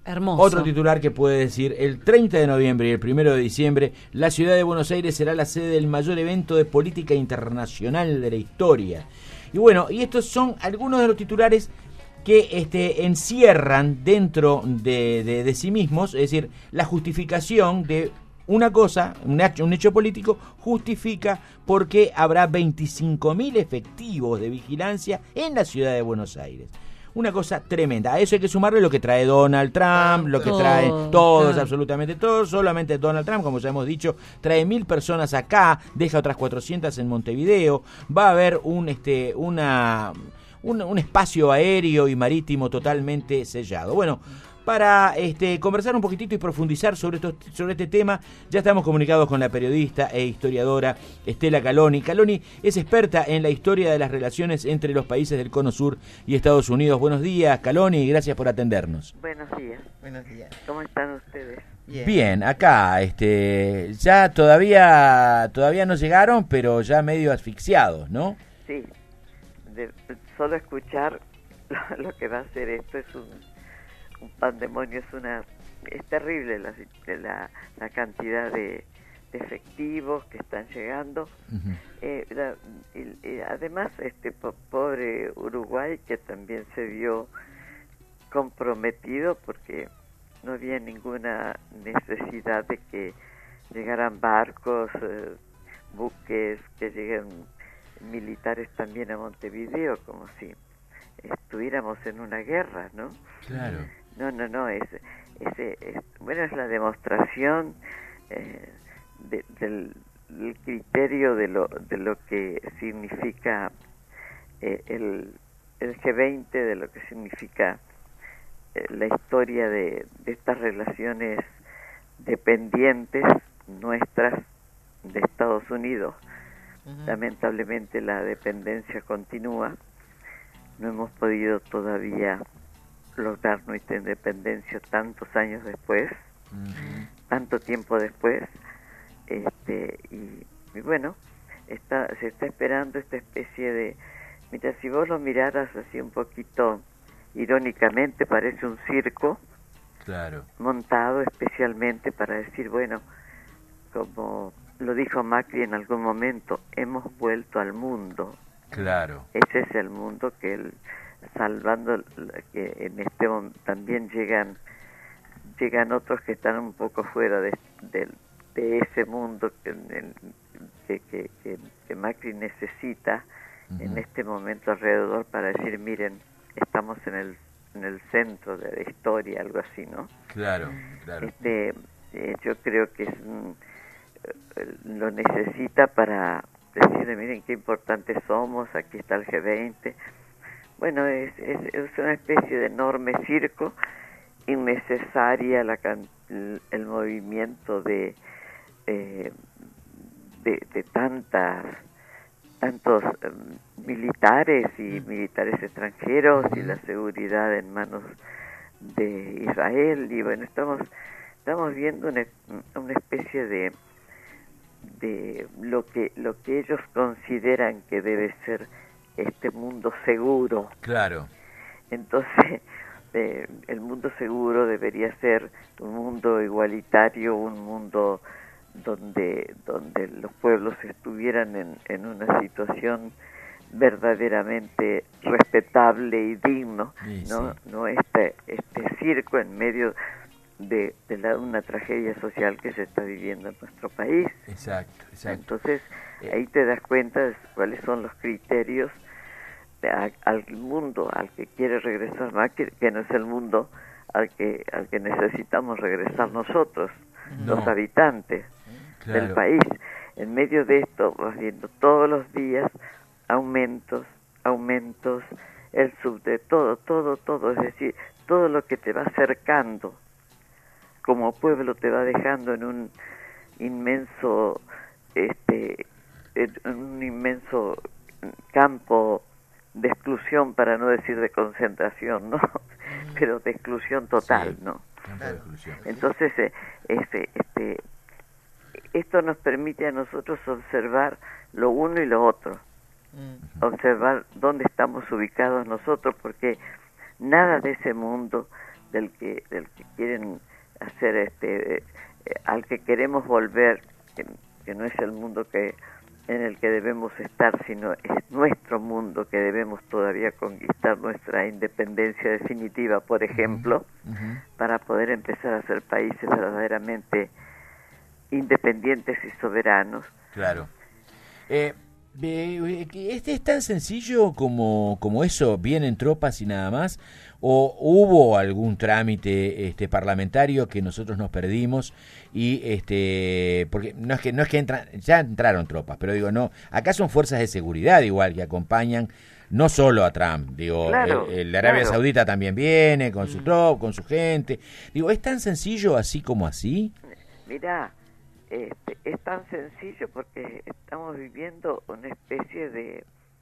Hermoso. Otro titular que puede decir: el 30 de noviembre y el 1 de diciembre, la ciudad de Buenos Aires será la sede del mayor evento de política internacional de la historia. Y bueno, y estos son algunos de los titulares que encierran dentro de sí mismos, es decir, la justificación de una cosa, un hecho político, justifica por qué habrá 25.000 efectivos de vigilancia en la ciudad de Buenos Aires. Una cosa tremenda. A eso hay que sumarle lo que trae Donald Trump, lo que traen todos, claro, absolutamente todos. Solamente Donald Trump, como ya hemos dicho, trae 1.000 personas acá, deja otras 400 en Montevideo. Va a haber un espacio aéreo y marítimo totalmente sellado. Bueno, para conversar un poquitito y profundizar sobre este tema, ya estamos comunicados con la periodista e historiadora Estela Caloni. Caloni es experta en la historia de las relaciones entre los países del Cono Sur y Estados Unidos. Buenos días, Caloni, y gracias por atendernos. Buenos días. Buenos días. ¿Cómo están ustedes? Bien, acá, ya todavía no llegaron, pero ya medio asfixiados, ¿no? Sí, solo escuchar lo que va a hacer esto es un pandemonio, es terrible la cantidad de efectivos que están llegando. Y además, pobre Uruguay, que también se vio comprometido porque no había ninguna necesidad de que llegaran barcos, buques, que lleguen militares también a Montevideo, como si estuviéramos en una guerra, ¿no? Claro. No, bueno, es la demostración del criterio de lo que significa el G20, de lo que significa la historia de estas relaciones dependientes nuestras de Estados Unidos. Lamentablemente la dependencia continúa. No hemos podido todavía lograr nuestra independencia tantos años después, tanto tiempo después, y bueno, se está esperando esta especie de, mira, si vos lo miraras así un poquito irónicamente, parece un circo, claro, montado especialmente para decir, bueno, como lo dijo Macri en algún momento, hemos vuelto al mundo. Claro. Ese es el mundo que él, salvando que en este momento también llegan otros que están un poco fuera de ese mundo que Macri necesita en este momento alrededor para decir, miren, estamos en el centro de la historia, algo así, ¿no? Claro, claro. Yo creo que lo necesita para decirle, miren qué importantes somos, aquí está el G20. Bueno, es una especie de enorme circo, innecesaria el movimiento de tantos militares y militares extranjeros y la seguridad en manos de Israel. Y bueno, estamos viendo una especie de lo que ellos consideran que debe ser este mundo seguro. Claro. Entonces, el mundo seguro debería ser un mundo igualitario, un mundo donde los pueblos estuvieran en una situación verdaderamente respetable y digno, sí, ¿no? Sí. No este circo en medio de una tragedia social que se está viviendo en nuestro país. Exacto. Entonces, ahí te das cuenta de cuáles son los criterios al mundo al que quiere regresar Macri, que no es el mundo al que necesitamos regresar nosotros, los habitantes del país. En medio de esto vas viendo todos los días aumentos, el subte, todo, es decir, todo lo que te va acercando como pueblo te va dejando en un inmenso campo de exclusión, para no decir de concentración, ¿no? Pero de exclusión total, sí, ¿no? Entonces, esto nos permite a nosotros observar lo uno y lo otro, observar dónde estamos ubicados nosotros, porque nada de ese mundo del que quieren hacer, al que queremos volver, que no es el mundo en el que debemos estar, sino es nuestro mundo, que debemos todavía conquistar nuestra independencia definitiva, por ejemplo, para poder empezar a ser países verdaderamente independientes y soberanos. Claro. ¿Este es tan sencillo como eso? ¿Vienen tropas y nada más? ¿O hubo algún trámite parlamentario que nosotros nos perdimos? Y porque no es que entran, ya entraron tropas, pero digo, no, acá son fuerzas de seguridad igual que acompañan no solo a Trump, digo, claro, el de Arabia Saudita también viene con su tropa, con su gente. Digo, ¿es tan sencillo así como así? Mirá, es tan sencillo porque estamos viviendo una especie de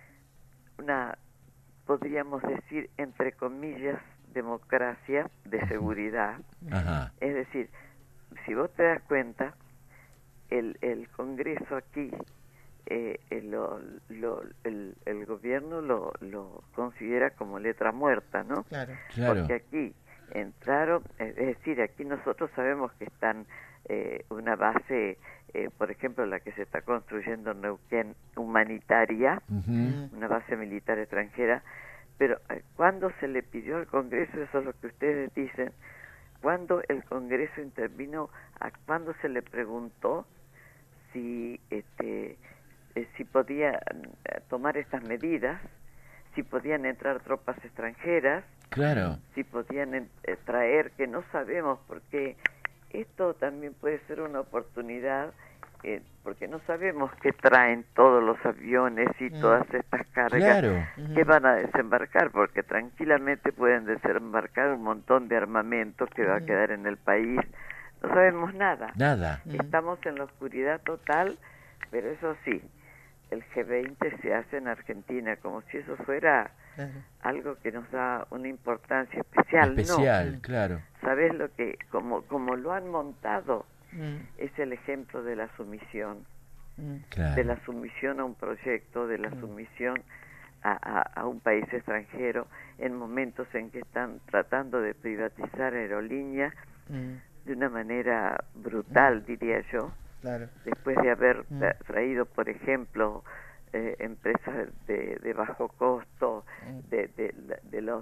podríamos decir, entre comillas, democracia de seguridad. Ajá. Es decir, si vos te das cuenta, el Congreso aquí, el gobierno lo considera como letra muerta, ¿no? Claro. Porque aquí entraron, es decir, aquí nosotros sabemos que están una base, por ejemplo, la que se está construyendo en Neuquén, humanitaria, una base militar extranjera, pero cuando se le pidió al Congreso, eso es lo que ustedes dicen, cuando el Congreso intervino, cuando se le preguntó si podía tomar estas medidas, si podían entrar tropas extranjeras, claro, si podían traer, que no sabemos, porque esto también puede ser una oportunidad, porque no sabemos qué traen todos los aviones y todas estas cargas, claro, que van a desembarcar, porque tranquilamente pueden desembarcar un montón de armamento que va a quedar en el país. No sabemos nada. Estamos en la oscuridad total, pero eso sí, el G20 se hace en Argentina, como si eso fuera algo que nos da una importancia especial. No. Claro. ¿Sabes lo que, como lo han montado? Es el ejemplo de la sumisión, claro, de la sumisión a un proyecto, de la sumisión a un país extranjero, en momentos en que están tratando de privatizar aerolíneas de una manera brutal, diría yo. Claro. Después de haber traído, por ejemplo, empresas de bajo costo, de los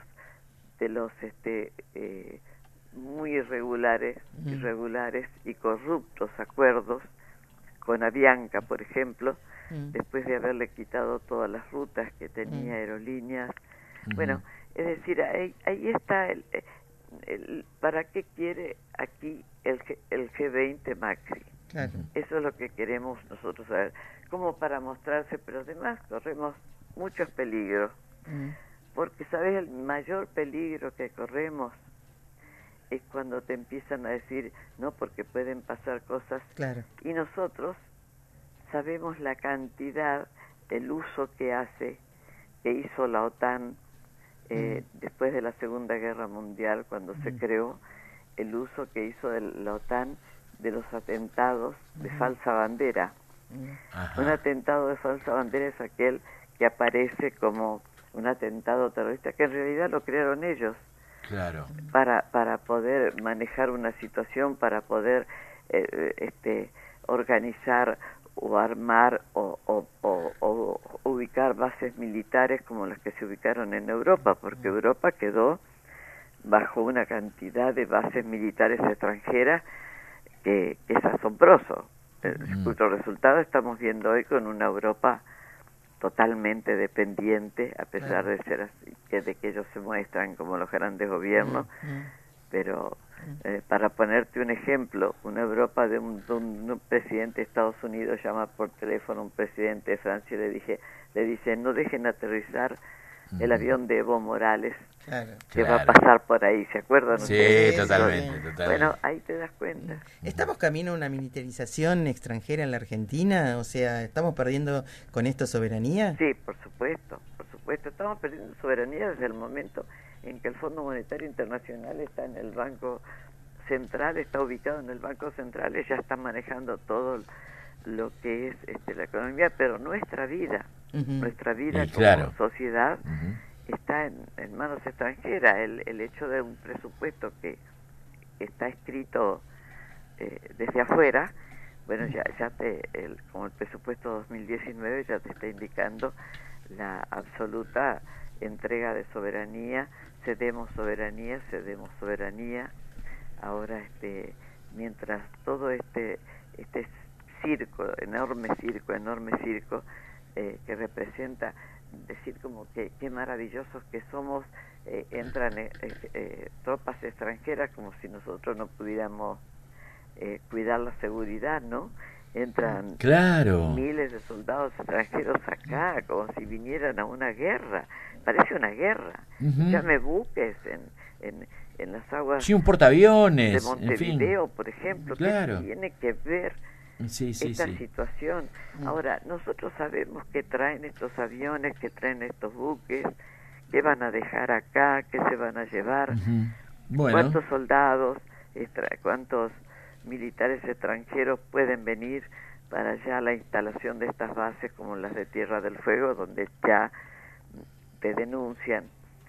muy irregulares y corruptos acuerdos con Avianca, por ejemplo, después de haberle quitado todas las rutas que tenía aerolíneas. Bueno, es decir, ahí está ¿para qué quiere aquí el G20 Macri? Claro. Eso es lo que queremos nosotros saber, como para mostrarse, pero además corremos muchos peligros, porque ¿sabes? El mayor peligro que corremos es cuando te empiezan a decir, no, porque pueden pasar cosas, y nosotros sabemos la cantidad, el uso que hizo la OTAN después de la Segunda Guerra Mundial, cuando se creó, el uso que hizo la OTAN de los atentados de falsa bandera. Un atentado de falsa bandera es aquel que aparece como un atentado terrorista, que en realidad lo crearon ellos. Claro. Para poder manejar una situación, para poder organizar o armar o ubicar bases militares como las que se ubicaron en Europa, porque Europa quedó bajo una cantidad de bases militares extranjeras que es asombroso. Cuyo resultado estamos viendo hoy con una Europa totalmente dependiente, a pesar de ser así, de que ellos se muestran como los grandes gobiernos, pero para ponerte un ejemplo, una Europa de un presidente de Estados Unidos llama por teléfono a un presidente de Francia y le dice, no dejen aterrizar el avión de Evo Morales, que va a pasar por ahí, ¿se acuerdan ustedes? Sí, totalmente. Bueno, ahí te das cuenta. ¿Estamos camino a una militarización extranjera en la Argentina? O sea, ¿estamos perdiendo con esto soberanía? Sí, por supuesto. Estamos perdiendo soberanía desde el momento en que el Fondo Monetario Internacional está en el Banco Central, está ubicado en el Banco Central, y ya está manejando todo lo que es la economía, pero nuestra vida como sociedad está en manos extranjeras. El hecho de un presupuesto que está escrito desde afuera, bueno, como el presupuesto 2019 ya te está indicando la absoluta entrega de soberanía, cedemos soberanía. Ahora, mientras todo este enorme circo, que representa decir como que qué maravillosos que somos, entran tropas extranjeras como si nosotros no pudiéramos cuidar la seguridad, ¿no? Entran miles de soldados extranjeros acá, como si vinieran a una guerra. Parece una guerra. Llame buques en las aguas, sí, un portaaviones de Montevideo, en fin. Por ejemplo. Claro. ¿Qué tiene que ver esta situación? Ahora, nosotros sabemos que traen estos aviones, que traen estos buques, que van a dejar acá, que se van a llevar, cuántos soldados, cuántos militares extranjeros pueden venir para allá la instalación de estas bases como las de Tierra del Fuego, donde ya te denuncian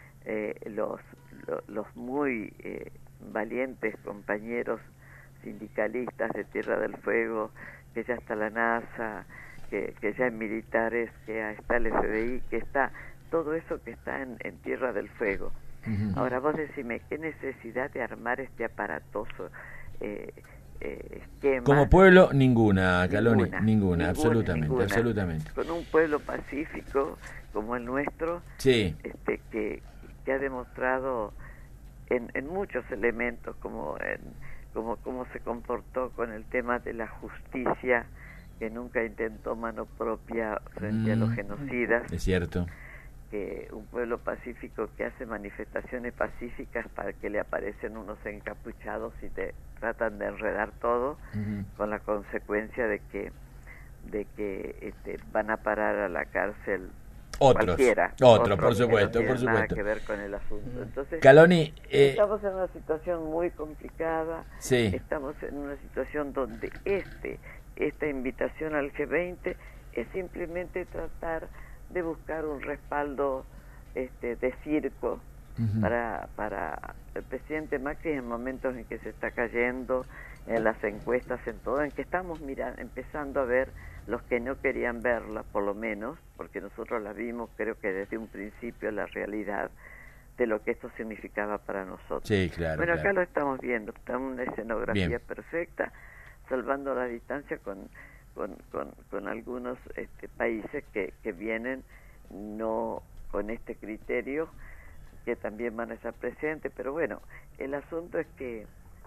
los muy valientes compañeros sindicalistas de Tierra del Fuego, que ya está la NASA, que ya hay militares, que está el FBI, que está todo eso que está en Tierra del Fuego. Ahora vos decime, ¿qué necesidad de armar este aparatoso esquema? Como pueblo, ninguna, Caloni, ninguna, absolutamente. Con un pueblo pacífico como el nuestro, sí, que ha demostrado en muchos elementos, como cómo se comportó con el tema de la justicia, que nunca intentó mano propia frente a los genocidas. Es cierto. Que un pueblo pacífico que hace manifestaciones pacíficas para que le aparecen unos encapuchados y te tratan de enredar todo, con la consecuencia de que van a parar a la cárcel otro, por supuesto, por supuesto. Nada que ver con el asunto. Entonces, Caloni, estamos en una situación muy complicada. Sí. Estamos en una situación donde esta invitación al G20 es simplemente tratar de buscar un respaldo de circo para el presidente Macri en momentos en que se está cayendo en las encuestas, en todo, en que estamos empezando a ver los que no querían verla, por lo menos, porque nosotros la vimos, creo que desde un principio, la realidad de lo que esto significaba para nosotros. Sí, claro. Bueno, acá lo estamos viendo, está en una escenografía perfecta, salvando la distancia con algunos países que vienen no con este criterio, que también van a estar presentes, pero bueno, el asunto es que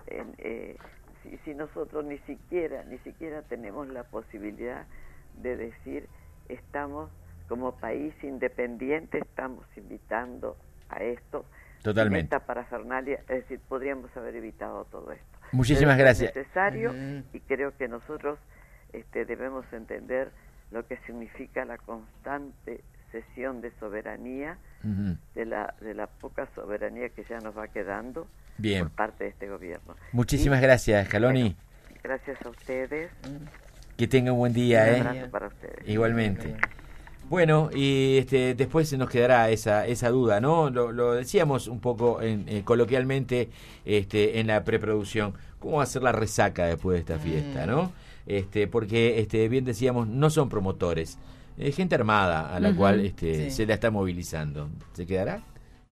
si nosotros ni siquiera tenemos la posibilidad de decir estamos como país independiente, estamos invitando a esto, totalmente, esta parafernalia, es decir, podríamos haber evitado todo esto. Muchísimas gracias. Es necesario y creo que nosotros debemos entender lo que significa la constante cesión de soberanía, de la poca soberanía que ya nos va quedando por parte de este gobierno. Muchísimas gracias, Caloni. Bueno, gracias a ustedes. Que tengan un buen día. Un abrazo para ustedes. Igualmente. Bueno, y después se nos quedará esa duda, ¿no? Lo decíamos un poco coloquialmente en la preproducción. ¿Cómo va a ser la resaca después de esta fiesta, no? Porque bien decíamos, no son promotores, gente armada a la cual se la está movilizando. ¿Se quedará?